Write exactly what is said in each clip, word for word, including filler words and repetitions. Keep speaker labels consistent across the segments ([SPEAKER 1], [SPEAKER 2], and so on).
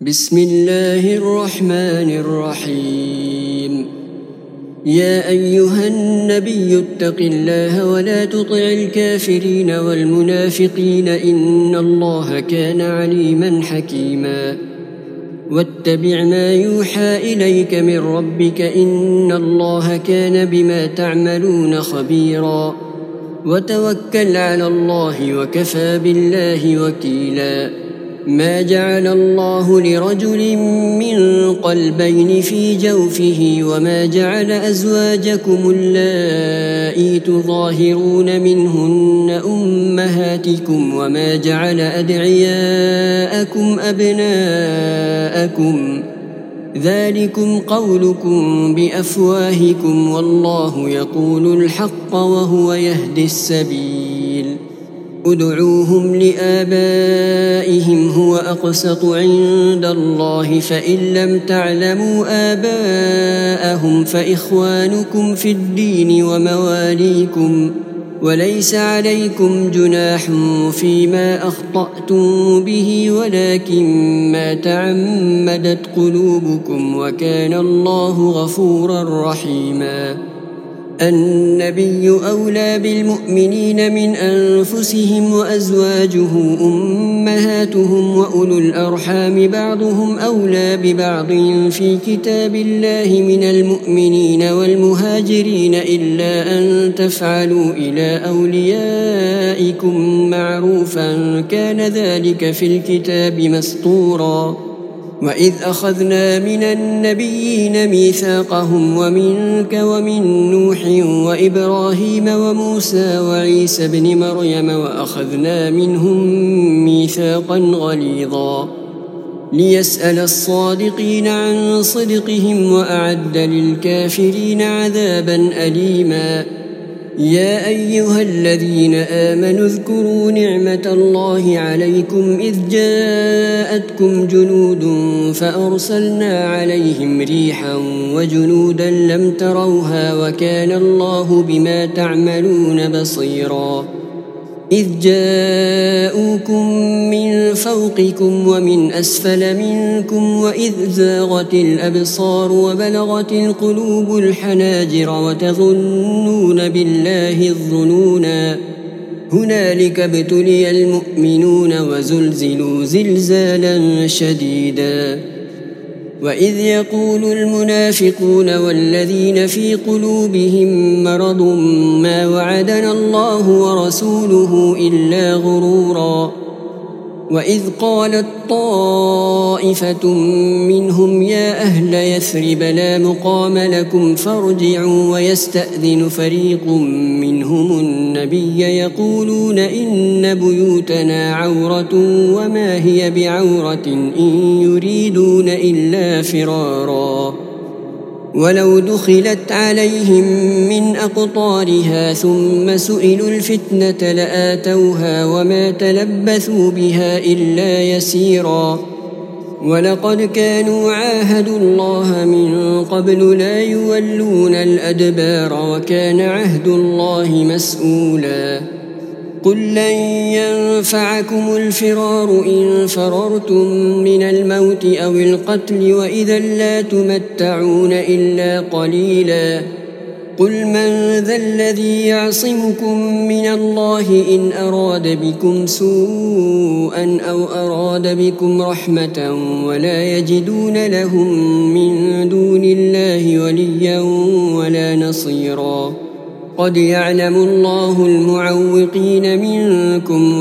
[SPEAKER 1] بسم الله الرحمن الرحيم. يا أيها النبي اتق الله ولا تطع الكافرين والمنافقين إن الله كان عليما حكيما. واتبع ما يوحى إليك من ربك إن الله كان بما تعملون خبيرا. وتوكل على الله وكفى بالله وكيلا. ما جعل الله لرجل من قلبين في جوفه وما جعل أزواجكم اللائي تظاهرون منهن أمهاتكم وما جعل أدعياءكم أبناءكم ذلكم قولكم بأفواهكم والله يقول الحق وهو يهدي السبيل. ادعوهم لآبائهم هو أقسط عند الله فإن لم تعلموا آباءهم فإخوانكم في الدين ومواليكم وليس عليكم جناح فيما أخطأتم به ولكن ما تعمدت قلوبكم وكان الله غفورا رحيما. النبي أولى بالمؤمنين من أنفسهم وأزواجه أمهاتهم وأولو الأرحام بعضهم أولى ببعض في كتاب الله من المؤمنين والمهاجرين إلا أن تفعلوا إلى أوليائكم معروفا كان ذلك في الكتاب مسطورا. وإذ أخذنا من النبيين ميثاقهم ومنك ومن نوح وإبراهيم وموسى وعيسى ابن مريم وأخذنا منهم ميثاقا غليظا ليسأل الصادقين عن صدقهم وأعد للكافرين عذابا أليما. يا أيها الذين آمنوا اذكروا نعمة الله عليكم إذ جاءتكم جنود فأرسلنا عليهم ريحا وجنودا لم تروها وكان الله بما تعملون بصيرا. إذ جاءوكم من فوقكم ومن أسفل منكم وإذ زاغت الأبصار وبلغت القلوب الحناجر وتظنون بالله الظنونا. هنالك ابتلي المؤمنون وزلزلوا زلزالا شديدا. وإذ يقول المنافقون والذين في قلوبهم مرض ما وعدنا الله ورسوله إلا غرورا. وإذ قالت طائفة منهم يا أهل يثرب لا مقام لكم فارجعوا ويستأذن فريق منهم النبي يقولون إن بيوتنا عورة وما هي بعورة إن يريدون إلا فرارا. ولو دخلت عليهم من أقطارها ثم سئلوا الفتنة لآتوها وما تلبثوا بها إلا يسيرا. ولقد كانوا عاهدوا الله من قبل لا يولون الأدبار وكان عهد الله مسؤولا. قل لن ينفعكم الفرار إن فررتم من الموت أو القتل وإذا لا تمتعون إلا قليلا. قل من ذا الذي يعصمكم من الله إن أراد بكم سوءا أو أراد بكم رحمة ولا يجدون لهم من دون الله وليا ولا نصيرا. قد يعلم الله المعوقين منكم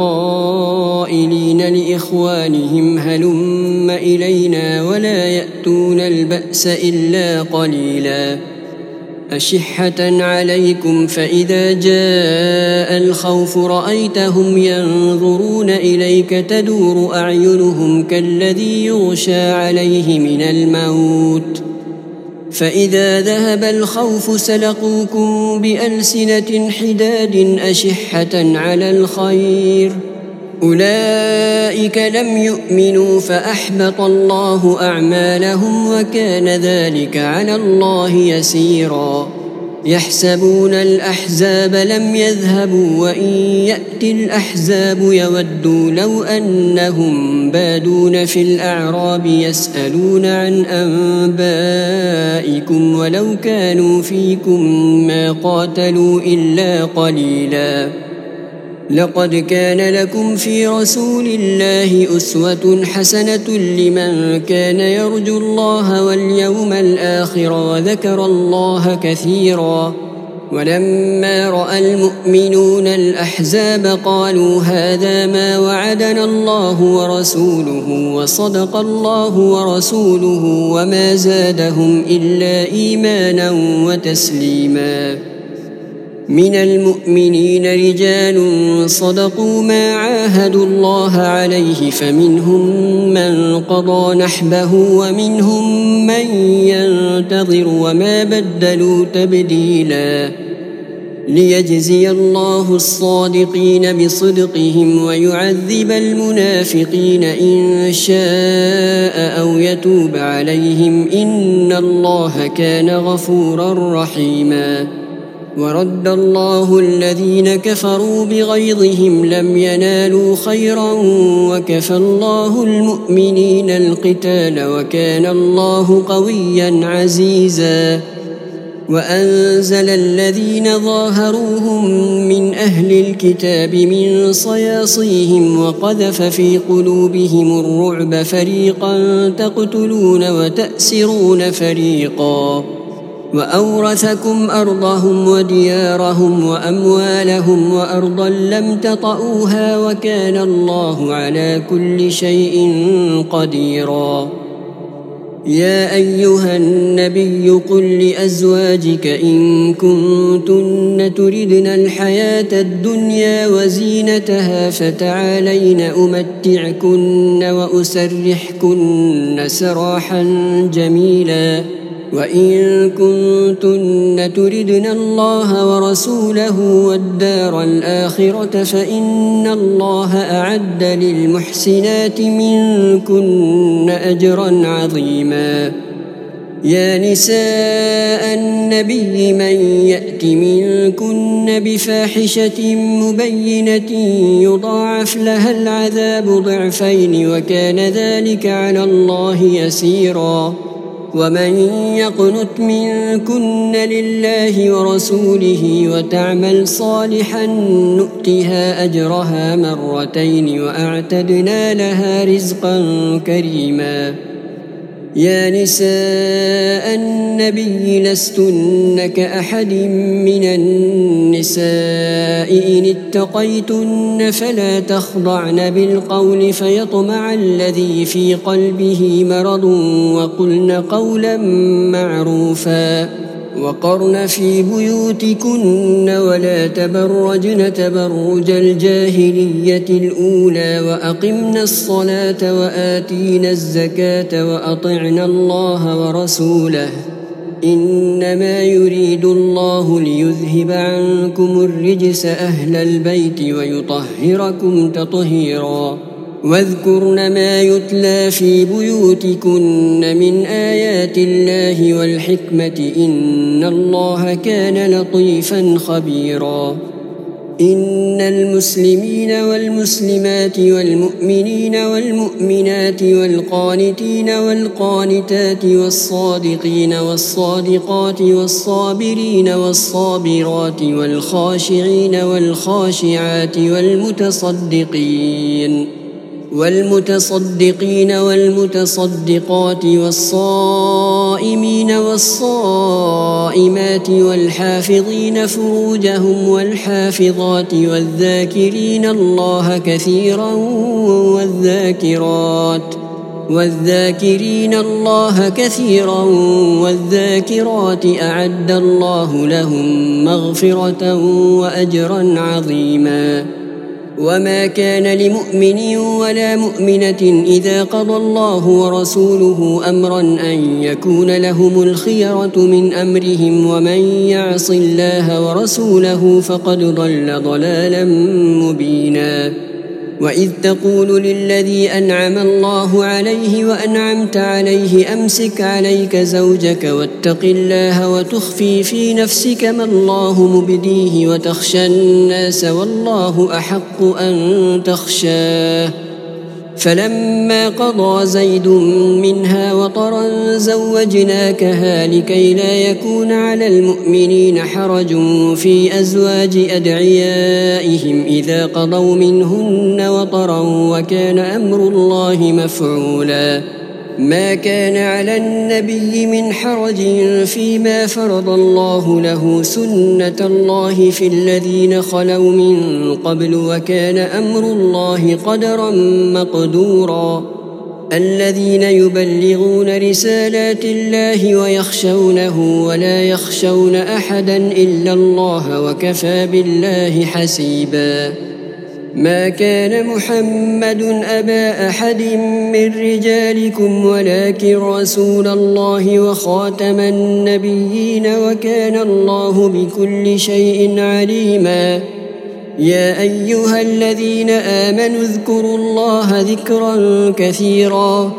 [SPEAKER 1] والقائلين لإخوانهم هلم إلينا ولا يأتون البأس إلا قليلا. أشحة عليكم فإذا جاء الخوف رأيتهم ينظرون إليك تدور أعينهم كالذي يغشى عليه من الموت فإذا ذهب الخوف سلقوكم بألسنة حداد أشحة على الخير أولئك لم يؤمنوا فأحبط الله أعمالهم وكان ذلك على الله يسيرا. يحسبون الأحزاب لم يذهبوا وإن يأتي الأحزاب يودوا لو أنهم بادون في الأعراب يسألون عن أنبائكم ولو كانوا فيكم ما قاتلوا إلا قليلا. لقد كان لكم في رسول الله أسوة حسنة لمن كان يرجو الله واليوم الآخر وذكر الله كثيرا. ولما رأى المؤمنون الأحزاب قالوا هذا ما وعدنا الله ورسوله وصدق الله ورسوله وما زادهم إلا إيمانا وتسليما. من المؤمنين رجال صدقوا ما عاهدوا الله عليه فمنهم من قضى نحبه ومنهم من ينتظر وما بدلوا تبديلا. ليجزي الله الصادقين بصدقهم ويعذب المنافقين إن شاء أو يتوب عليهم إن الله كان غفورا رحيما. ورد الله الذين كفروا بغيظهم لم ينالوا خيرا وكفى الله المؤمنين القتال وكان الله قويا عزيزا. وأنزل الذين ظاهروهم من أهل الكتاب من صياصيهم وقذف في قلوبهم الرعب فريقا تقتلون وتأسرون فريقا. وأورثكم أرضهم وديارهم وأموالهم وأرضا لم تطئوها وكان الله على كل شيء قديرا. يا أيها النبي قل لأزواجك إن كنتن تردن الحياة الدنيا وزينتها فتعالين أمتعكن وأسرحكن سراحا جميلا. وإن كنتن تردن الله ورسوله والدار الآخرة فإن الله أعد للمحسنات منكن أجرا عظيما. يا نساء النبي من يأت منكن بفاحشة مبينة يضاعف لها العذاب ضعفين وكان ذلك على الله يسيرا. ومن يقنت منكن لله ورسوله وتعمل صالحا نؤتها أجرها مرتين وأعتدنا لها رزقا كريما. يا نساء النبي لستن كأحد من النساء إن اتقيتن فلا تخضعن بالقول فيطمع الذي في قلبه مرض وقلن قولا معروفا. وقرن في بيوتكن ولا تبرجن تبرج الجاهلية الأولى وأقمن الصلاة وآتينا الزكاة وأطعنا الله ورسوله إنما يريد الله ليذهب عنكم الرجس أهل البيت ويطهركم تطهيرا. واذكرن ما يتلى في بيوتكن من آيات الله والحكمة إن الله كان لطيفا خبيرا. إن المسلمين والمسلمات والمؤمنين والمؤمنات والقانتين والقانتات والصادقين والصادقات والصابرين والصابرات والخاشعين والخاشعات والمتصدقين والمتصدقين والمتصدقات والصائمين والصائمات والحافظين فروجهم والحافظات والذاكرين الله كثيرا والذاكرات والذاكرين الله كثيرا والذاكرات أعد الله لهم مغفرة وأجرا عظيما. وما كان لمؤمن ولا مؤمنة إذا قضى الله ورسوله أمرا أن يكون لهم الخيرة من أمرهم ومن يعص الله ورسوله فقد ضل ضلالا مبينا. وإذ تقول للذي أنعم الله عليه وأنعمت عليه أمسك عليك زوجك واتق الله وتخفي في نفسك ما الله مبديه وتخشى الناس والله أحق أن تخشاه فلما قضى زيد منها وطرا زوجناكها لكي لا يكون على المؤمنين حرج في أزواج أدعيائهم إذا قضوا منهن وطرا وكان أمر الله مفعولا ما كان على النبي من حرج فيما فرض الله له سنة الله في الذين خلوا من قبل وكان أمر الله قدرا مقدورا الذين يبلغون رسالات الله ويخشونه ولا يخشون أحدا إلا الله وكفى بالله حسيبا ما كان محمد أبا أحد من رجالكم ولكن رسول الله وخاتم النبيين وكان الله بكل شيء عليما يا أيها الذين آمنوا اذكروا الله ذكرا كثيرا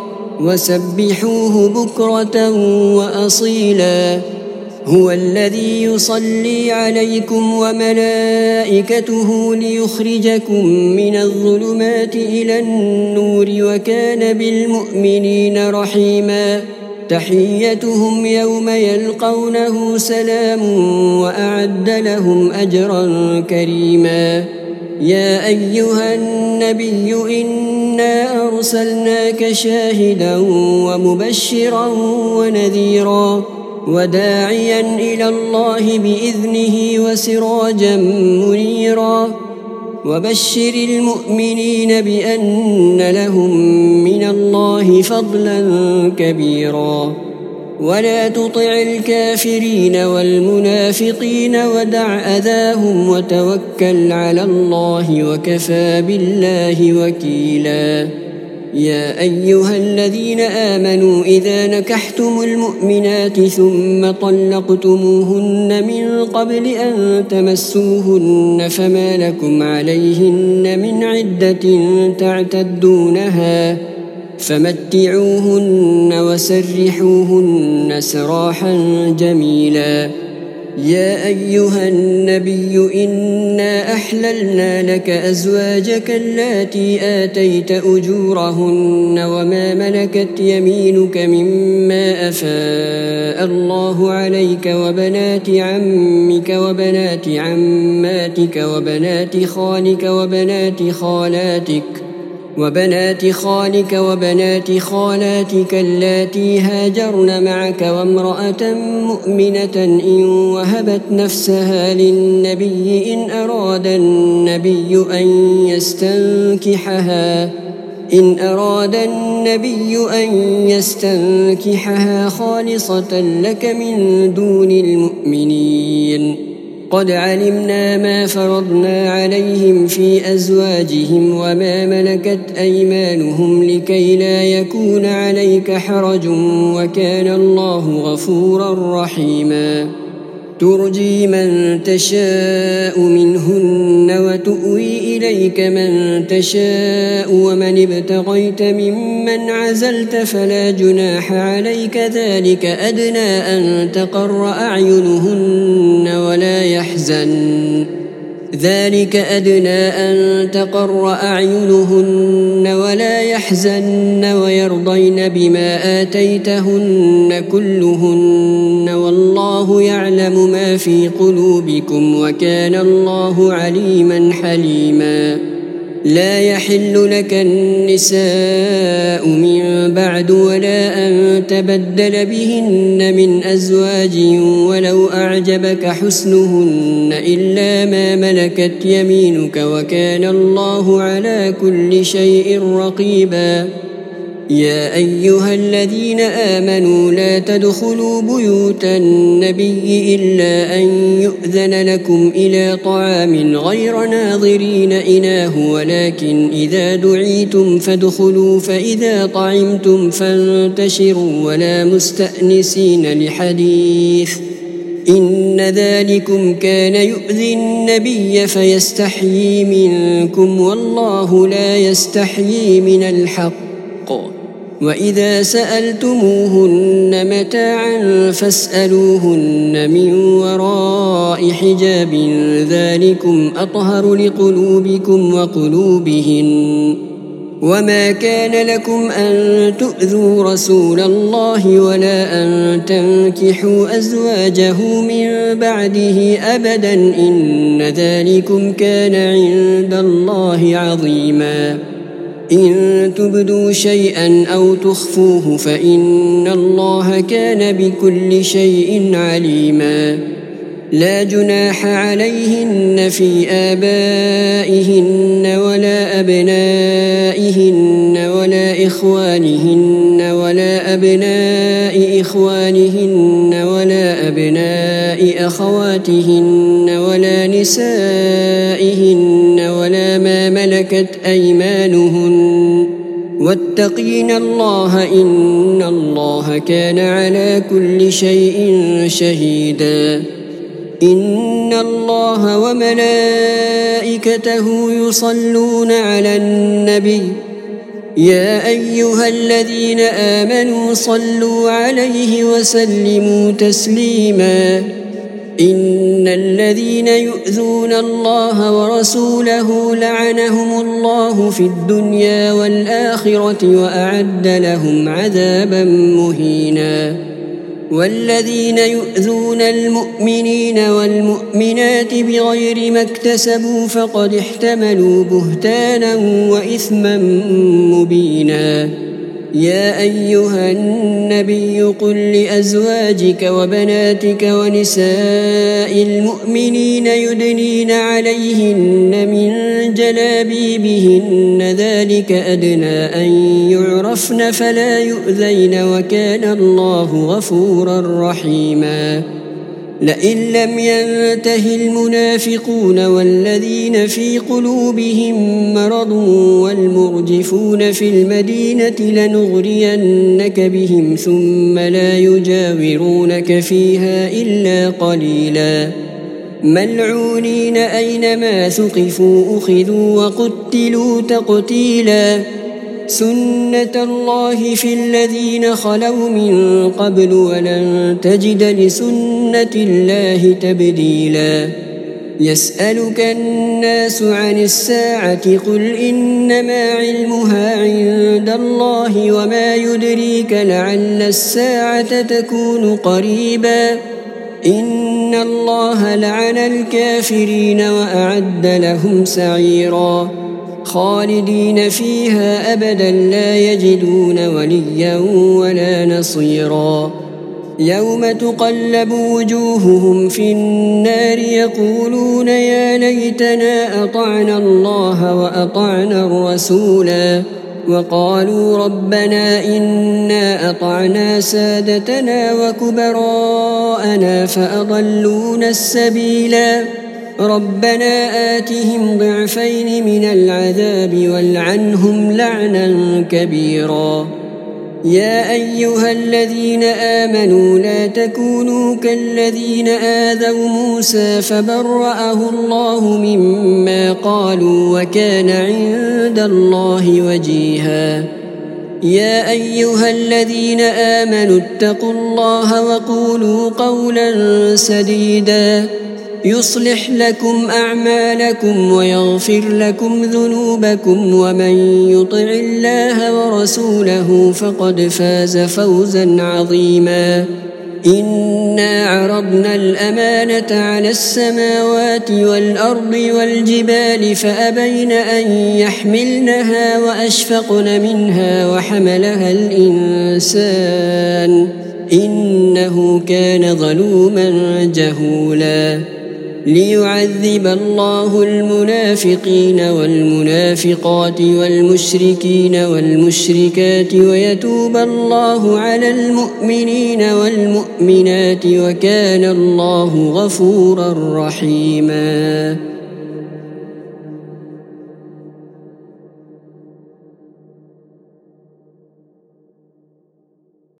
[SPEAKER 1] وسبحوه بكرة وأصيلا هو الذي يصلي عليكم وملائكته ليخرجكم من الظلمات إلى النور وكان بالمؤمنين رحيما تحيتهم يوم يلقونه سلام وأعد لهم أجرا كريما يا أيها النبي إنا أرسلناك شاهدا ومبشرا ونذيرا وداعيا إلى الله بإذنه وسراجا منيرا وبشر المؤمنين بأن لهم من الله فضلا كبيرا ولا تطع الكافرين والمنافقين ودع أذاهم وتوكل على الله وكفى بالله وكيلا يا أيها الذين آمنوا إذا نكحتم المؤمنات ثم طلقتموهن من قبل أن تمسوهن فما لكم عليهن من عدة تعتدونها فمتعوهن وسرحوهن سراحا جميلا يا أيها النبي إنا أحللنا لك أزواجك اللاتي آتيت أجورهن وما ملكت يمينك مما أفاء الله عليك وبنات عمك وبنات عماتك وبنات خالك وبنات خالاتك وبنات خالك وبنات خالاتك اللاتي هاجرن معك وامرأة مؤمنة إن وهبت نفسها للنبي إن أراد النبي أن يستنكحها إن أراد النبي أن يستنكحها خالصة لك من دون المؤمنين قد علمنا ما فرضنا عليهم في أزواجهم وما ملكت أيمانهم لكي لا يكون عليك حرج وكان الله غفورا رحيما ترجي من تشاء منهن وتؤوي إليك من تشاء ومن ابتغيت ممن عزلت فلا جناح عليك ذلك أدنى أن تقر أعينهن ولا يحزن ذلك أدنى أن تقر أعينهن ولا يحزن ويرضين بما آتيتهن كلهن والله يعلم ما في قلوبكم وكان الله عليما حليما لا يحل لك النساء من بعد ولا أن تبدل بهن من أزواج ولو أعجبك حسنهن إلا ما ملكت يمينك وكان الله على كل شيء رقيبا يا أيها الذين آمنوا لا تدخلوا بيوت النبي إلا أن يؤذن لكم إلى طعام غير ناظرين إناه ولكن إذا دعيتم فادخلوا فإذا طعمتم فانتشروا ولا مستأنسين لحديث إن ذلكم كان يؤذي النبي فيستحيي منكم والله لا يستحيي من الحق وإذا سألتموهن متاعا فاسألوهن من وراء حجاب ذلكم أطهر لقلوبكم وقلوبهن وما كان لكم أن تؤذوا رسول الله ولا أن تنكحوا أزواجه من بعده أبدا إن ذلكم كان عند الله عظيما إن تبدوا شيئا أو تخفوه فإن الله كان بكل شيء عليما لا جناح عليهن في آبائهن ولا أبنائهن ولا إخوانهن ولا أبناء إخوانهن ولا أبناء أخواتهن ولا نسائهن ولا ما ملكت أيمانهن واتقين الله إن الله كان على كل شيء شهيدا إن الله وملائكته يصلون على النبي يا أيها الذين آمنوا صلوا عليه وسلموا تسليما إن الذين يؤذون الله ورسوله لعنهم الله في الدنيا والآخرة وأعد لهم عذابا مهينا والذين يؤذون المؤمنين والمؤمنات بغير ما اكتسبوا فقد احتملوا بهتانا وإثما مبينا يا أيها النبي قل لأزواجك وبناتك ونساء المؤمنين يدنين عليهن من جلابيبهن ذلك أدنى أن يعرفن فلا يؤذين وكان الله غفورا رحيما لئن لم ينته المنافقون والذين في قلوبهم مرض والمرجفون في المدينة لنغرينك بهم ثم لا يجاورونك فيها إلا قليلا ملعونين أينما ثقفوا أخذوا وقتلوا تقتيلا سنة الله في الذين خلوا من قبل ولن تجد لسنة الله تبديلا يسألك الناس عن الساعة قل إنما علمها عند الله وما يدريك لعل الساعة تكون قريبا إن الله لعن الكافرين وأعد لهم سعيرا خالدين فيها أبدا لا يجدون وليا ولا نصيرا يوم تقلب وجوههم في النار يقولون يا ليتنا أطعنا الله وأطعنا الرسولا وقالوا ربنا إنا أطعنا سادتنا وكبراءنا فأضلونا السبيلا ربنا آتهم ضعفين من العذاب والعنهم لعنا كبيرا يا أيها الذين آمنوا لا تكونوا كالذين آذوا موسى فبرأه الله مما قالوا وكان عند الله وجيها يا أيها الذين آمنوا اتقوا الله وقولوا قولا سديدا يصلح لكم أعمالكم ويغفر لكم ذنوبكم ومن يطع الله ورسوله فقد فاز فوزا عظيما إنا عرضنا الأمانة على السماوات والأرض والجبال فأبين أن يحملنها وأشفقن منها وحملها الإنسان إنه كان ظلوما جهولا ليعذب الله المنافقين والمنافقات والمشركين والمشركات ويتوب الله على المؤمنين والمؤمنات وكان الله غفورا رحيما.